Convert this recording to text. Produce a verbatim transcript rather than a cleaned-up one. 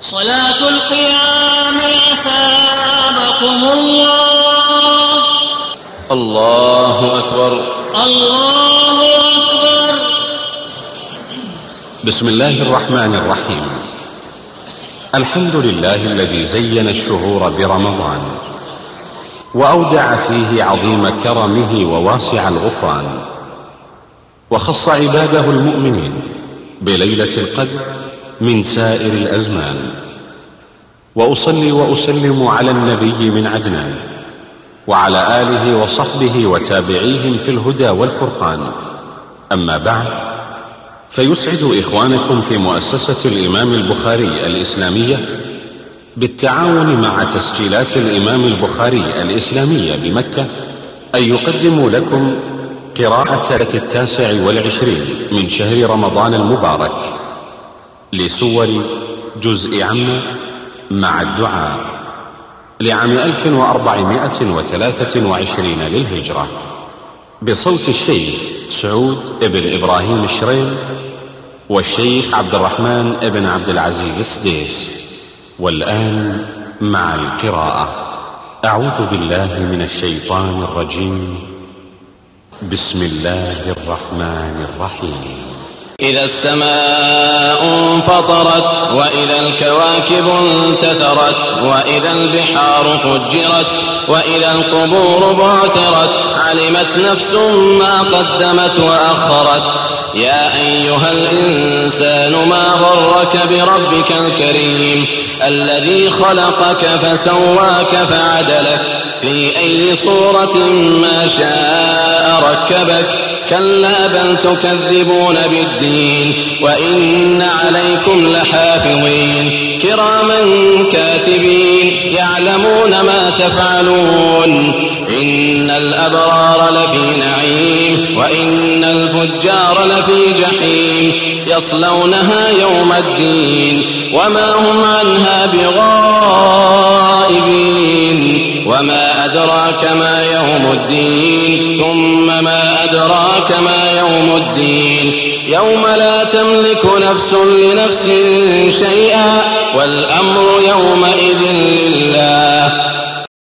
صلاة القيام أثابكم الله. الله أكبر الله أكبر. بسم الله الرحمن الرحيم. الحمد لله الذي زين الشهور برمضان وأودع فيه عظيم كرمه وواسع الغفران، وخص عباده المؤمنين بليلة القدر من سائر الأزمان. وأصلي وأسلم على النبي من عدنان وعلى آله وصحبه وتابعيهم في الهدى والفرقان. أما بعد، فيسعد إخوانكم في مؤسسة الإمام البخاري الإسلامية بالتعاون مع تسجيلات الإمام البخاري الإسلامية بمكة أن يقدموا لكم قراءة التاسع والعشرين من شهر رمضان المبارك لسور جزء عم مع الدعاء لعام ألف وأربعمائة وثلاثة وعشرين للهجرة، بصوت الشيخ سعود ابن إبراهيم الشريم والشيخ عبد الرحمن ابن عبد العزيز السديس. والآن مع القراءة. أعوذ بالله من الشيطان الرجيم. بسم الله الرحمن الرحيم. إذا السماء انفطرت وإذا الكواكب انتثرت وإذا البحار فجرت وإذا القبور بعثرت علمت نفس ما قدمت وأخرت. يا أيها الإنسان ما غرك بربك الكريم الذي خلقك فسواك فعدلك في أي صورة ما شاء ركبك. كلا بل تكذبون بالدين وإن عليكم لحافظين كراما كاتبين يعلمون ما تفعلون. إن الأبرار لفي نعيم وإن الفجار لفي جحيم يصلونها يوم الدين وما هم عنها بغائبين. وما أدراك ما يوم الدين ثم ما أدراك ما يوم الدين يوم لا تملك نفس لنفس شيئا والأمر يومئذ لله.